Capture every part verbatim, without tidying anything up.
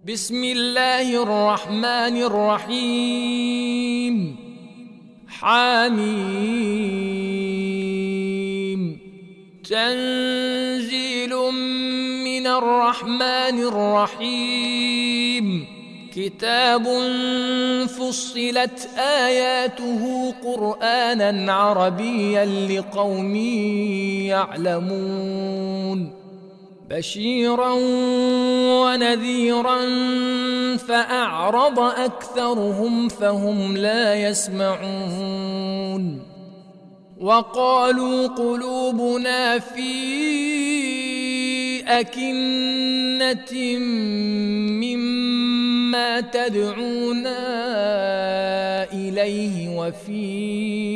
بسم الله الرحمن الرحيم. حميم. تنزيل من الرحمن الرحيم. كتاب فصلت آياته قرآنا عربيا لقوم يعلمون. بشيرا ونذيرا فأعرض أكثرهم فهم لا يسمعون. وقالوا قلوبنا في أكنة مما تدعونا إليه وفي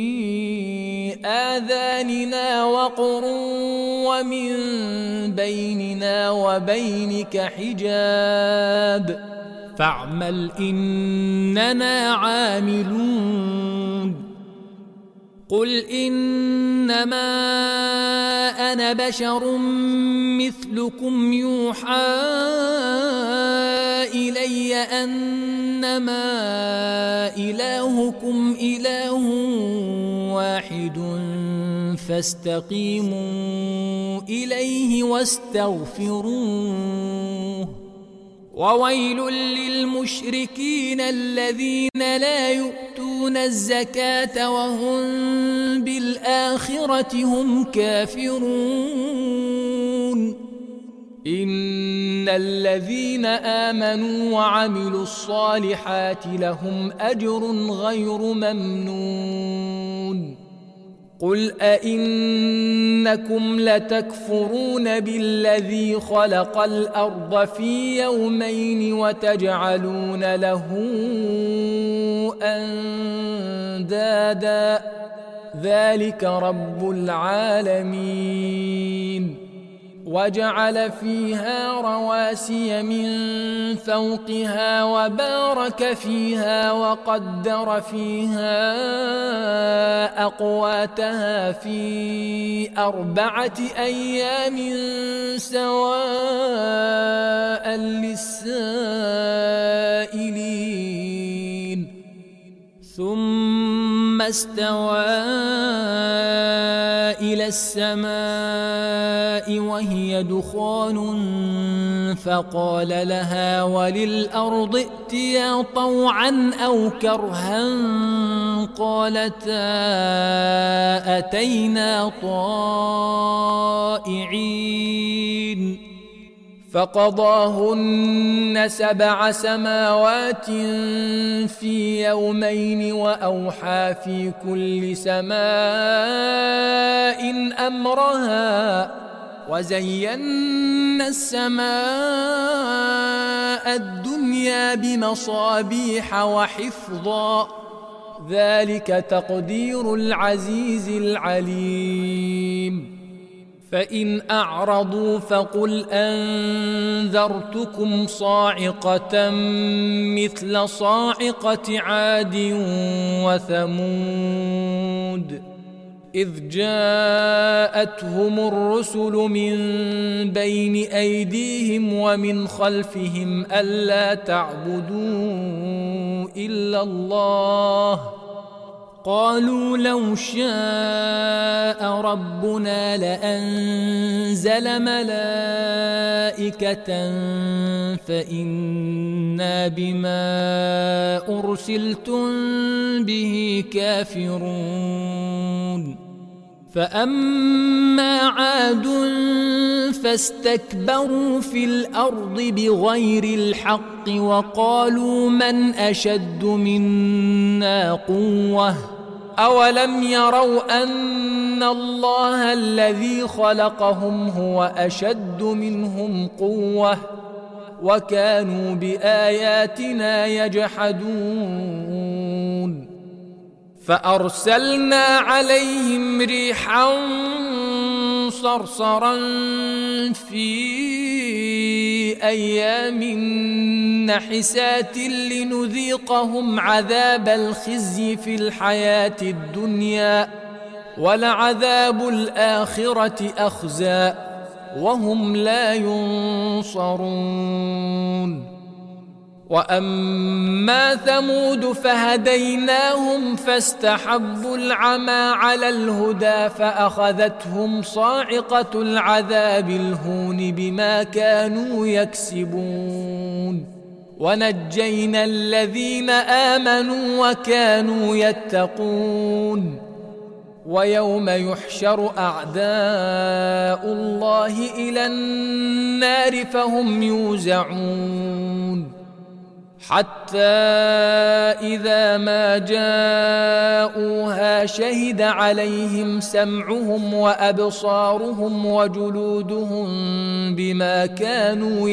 آذاننا وقر ومن بيننا وبينك حجاب فاعمل إننا عاملون. قل إنما أنا بشر مثلكم يوحى إلي أنما إلهكم إله واحد فاستقيموا إليه واستغفروه. وويل للمشركين الذين لا يؤتون الزكاة وهم بالآخرة هم كافرون. إن الذين آمنوا وعملوا الصالحات لهم أجر غير ممنون. قل أئنكم لتكفرون بالذي خلق الأرض في يومين وتجعلون له أندادا ذلك رب العالمين. وجعل فيها رواسي من فوقها وبارك فيها وقدر فيها أقواتها في أربعة أيام سواء للسائلين. ثم استوى إلى السماء وهي دخان فقال لها وللأرض ائتيا طوعا أو كرها قالتا أتينا طائعين. فقضاهن سبع سماوات في يومين وأوحى في كل سماء أمرها وزينا السماء الدنيا بمصابيح وحفظا ذلك تقدير العزيز العليم. فإن أعرضوا فقل أنذرتكم صاعقة مثل صاعقة عاد وثمود إذ جاءتهم الرسل من بين أيديهم ومن خلفهم ألا تعبدوا إلا الله قالوا لو شاء ربنا لأنزل ملائكة فإنا بما أرسلتم به كافرون. فأما عاد فاستكبروا في الأرض بغير الحق وقالوا من أشد منا قوة أولم يروا أن الله الذي خلقهم هو أشد منهم قوة وكانوا بآياتنا يجحدون. فأرسلنا عليهم ريحا صرصرا في أيام نحسات لنذيقهم عذاب الخزي في الحياة الدنيا ولعذاب الآخرة أخزى وهم لا ينصرون. وأما ثمود فهديناهم فاستحبوا العمى على الهدى فأخذتهم صاعقة العذاب الهون بما كانوا يكسبون ونجينا الذين آمنوا وكانوا يتقون ويوم يحشر أعداء الله إلى النار فهم يوزعون حتى إذا ما جاءوها شهد عليهم سمعهم وأبصارهم وجلودهم بما كانوا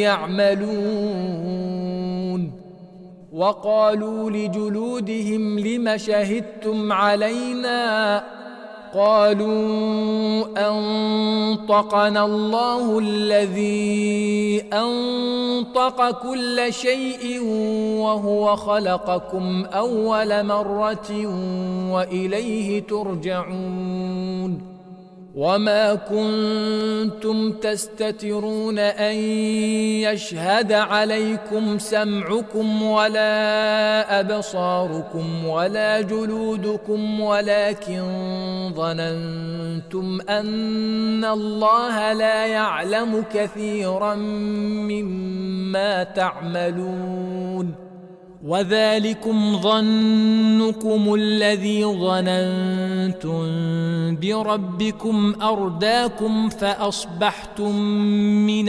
يعملون وقالوا لجلودهم لم شهدتم علينا قالوا أنطقنا الله الذي أنطق كل شيء وهو خلقكم أول مرة وإليه ترجعون وما كنتم تستترون أن يشهد عليكم سمعكم ولا أبصاركم ولا جلودكم ولكن ظننتم أن الله لا يعلم كثيرا مما تعملون وذلكم ظنكم الذي ظننتم بربكم أرداكم فأصبحتم من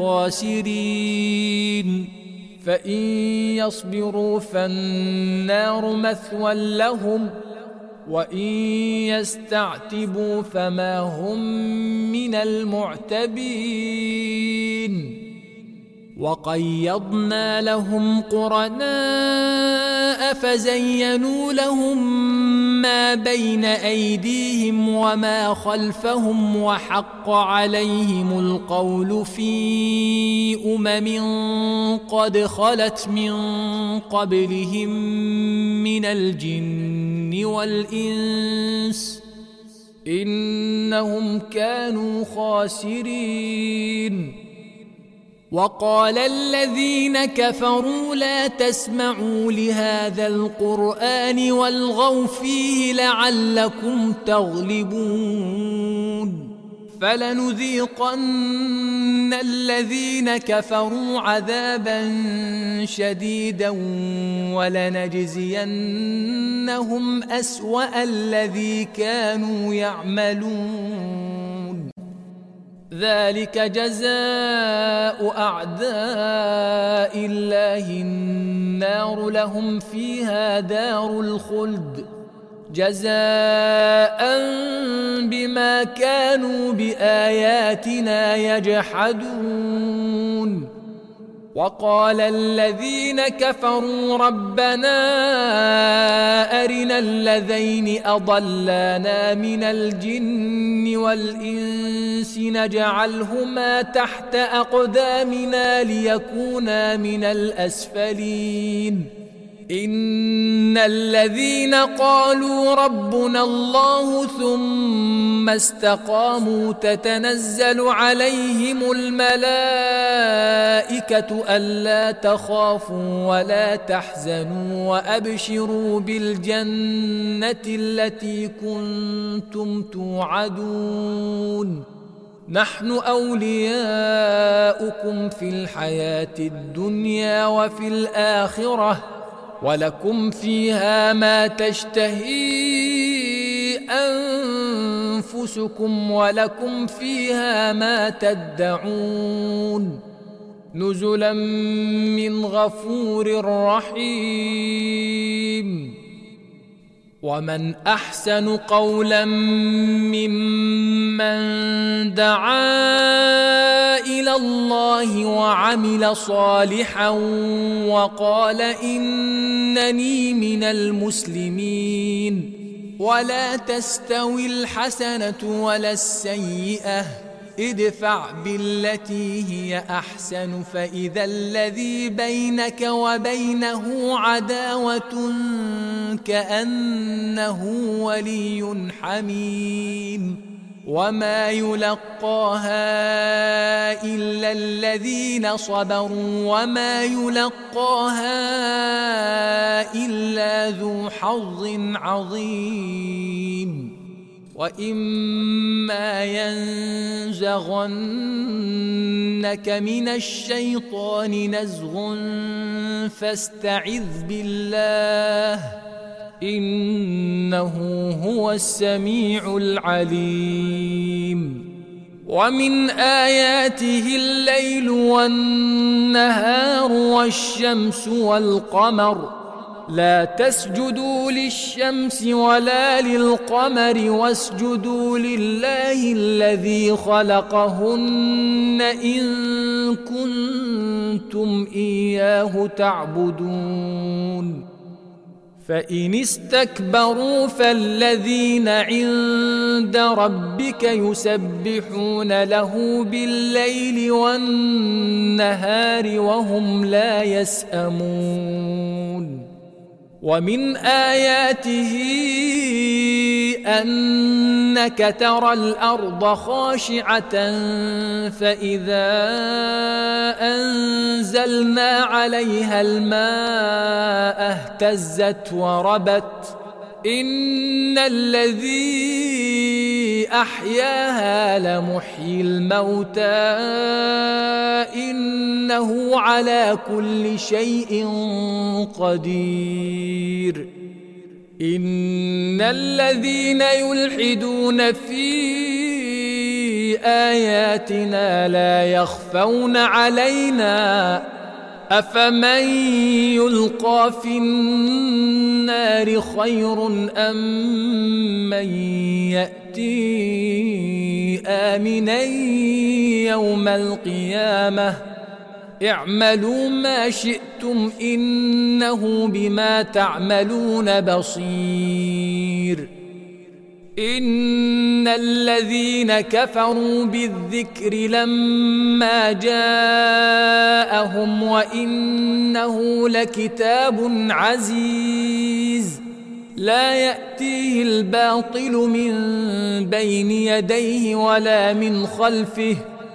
الخاسرين فإن يصبروا فالنار مثوى لهم وإن يستعتبوا فما هم من المعتبين وقيضنا لهم قرناء فزينوا لهم ما بين أيديهم وما خلفهم وحق عليهم القول في أمم قد خلت من قبلهم من الجن والإنس إنهم كانوا خاسرين وقال الذين كفروا لا تسمعوا لهذا القرآن والغوا فيه لعلكم تغلبون فلنذيقن الذين كفروا عذابا شديدا ولنجزينهم أسوأ الذي كانوا يعملون ذلك جزاء أعداء الله النار لهم فيها دار الخلد جزاء بما كانوا بآياتنا يجحدون وقال الذين كفروا ربنا أرنا الذين أضلانا من الجن والإنس نجعلهما تحت أقدامنا ليكونا من الأسفلين إن الذين قالوا ربنا الله ثم استقاموا تتنزل عليهم الملائكة ألا تخافوا ولا تحزنوا وأبشروا بالجنة التي كنتم توعدون نحن أولياؤكم في الحياة الدنيا وفي الآخرة ولكم فيها ما تشتهي أنفسكم ولكم فيها ما تدعون نزلا من غفور رحيم ومن أحسن قولا ممن دعا إلى الله وعمل صالحا وقال إنني من المسلمين ولا تستوي الحسنة ولا السيئة ادفع بالتي هي أحسن فإذا الذي بينك وبينه عداوة كأنه ولي حميم وما يلقاها إلا الذين صبروا وما يلقاها إلا ذو حظ عظيم وإما ينزغنك من الشيطان نزغ فاستعذ بالله إنه هو السميع العليم ومن آياته الليل والنهار والشمس والقمر لا تسجدوا للشمس ولا للقمر واسجدوا لله الذي خلقهن إن كنتم إياه تعبدون فإن استكبروا فالذين عند ربك يسبحون له بالليل والنهار وهم لا يسأمون ومن آياته أنك ترى الأرض خاشعة فإذا أنزلنا عليها الماء اهتزت وربت إن الذي أحياها لمحيي الموتى إنه على كل شيء قدير إن الذين يلحدون في آياتنا لا يخفون علينا أفمن يلقى في النار خير أم من يأتي آمنا يوم القيامة اعملوا ما شئتم إنه بما تعملون بصير إن الذين كفروا بالذكر لما جاءهم وإنه لكتاب عزيز لا يأتيه الباطل من بين يديه ولا من خلفه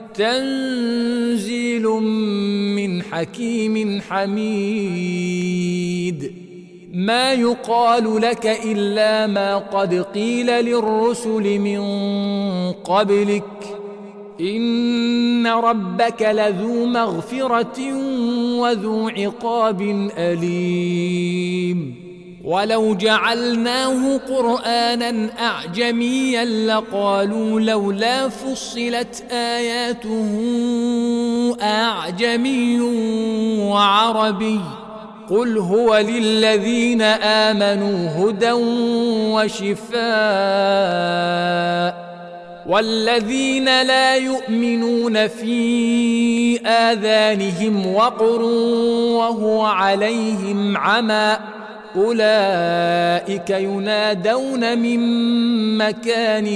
تنزيل من حكيم حميد ما يقال لك إلا ما قد قيل للرسل من قبلك إن ربك لذو مغفرة وذو عقاب أليم ولو جعلناه قرآنا أعجميا لقالوا لولا فصلت آياته أعجمي وعربي قل هو للذين آمنوا هدى وشفاء والذين لا يؤمنون في آذانهم وقر وهو عليهم عمى أولئك ينادون من مكان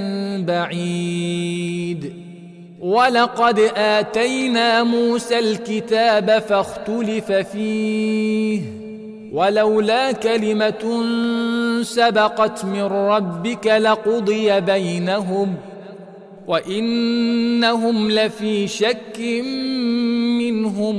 بعيد ولقد آتينا موسى الكتاب فاختلف فيه ولولا كلمة سبقت من ربك لقضي بينهم وإنهم لفي شك منه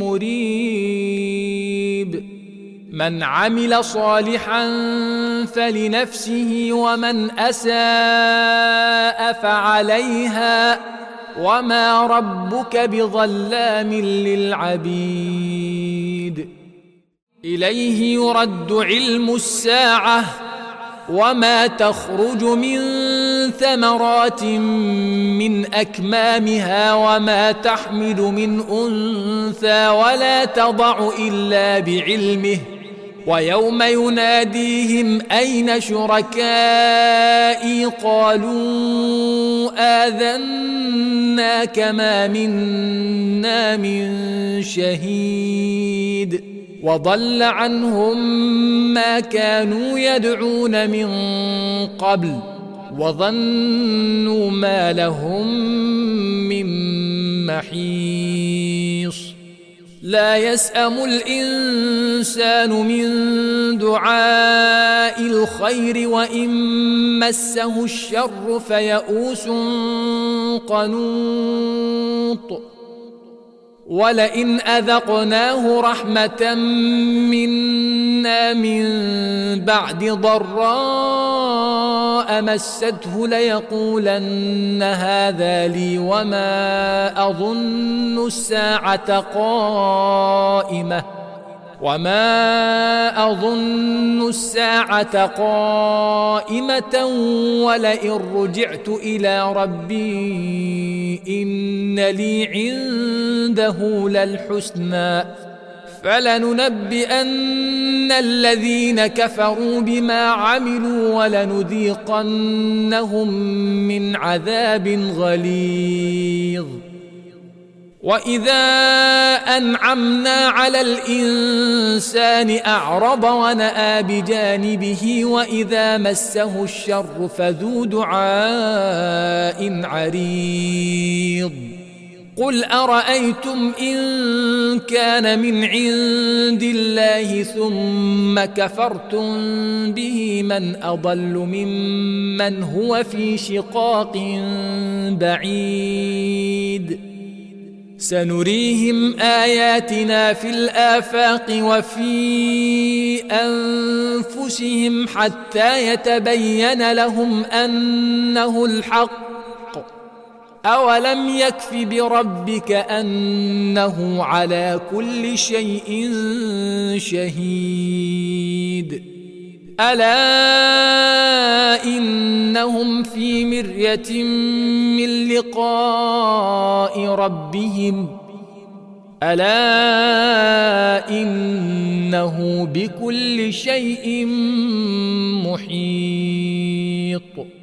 مريب من عمل صالحا فلنفسه ومن أساء فعليها وما ربك بظلام للعبيد إليه يرد علم الساعة وما تخرج من ثمرات من أكمامها وما تحمل من أنثى ولا تضع إلا بعلمه ويوم يناديهم أين شركائي قالوا آذناك ما منا من شهيد وضل عنهم ما كانوا يدعون من قبل وظنوا ما لهم من محيص لا يسأم الإنسان من دعاء الخير وإن مسه الشر فيئوس قنوط ولئن أذقناه رحمة منا من بعد ضراء مسته ليقولن هذا لي وما أظن الساعة قائمة وما أظن الساعة قائمة ولئن رجعت إلى ربي إن لي عنده للحسنى فلننبئن الذين كفروا بما عملوا ولنذيقنهم من عذاب غليظ وإذا أنعمنا على الإنسان أعرض ونأى بجانبه وإذا مسه الشر فذو دعاء عريض قل أرأيتم إن كان من عند الله ثم كفرتم به من أضل ممن هو في شقاق بعيد سنريهم آياتنا في الآفاق وفي أنفسهم حتى يتبين لهم أنه الحق أولم يكف بربك أنه على كل شيء شهيد ألا إنهم في مرية من لقاء ربهم ألا إنه بكل شيء محيط.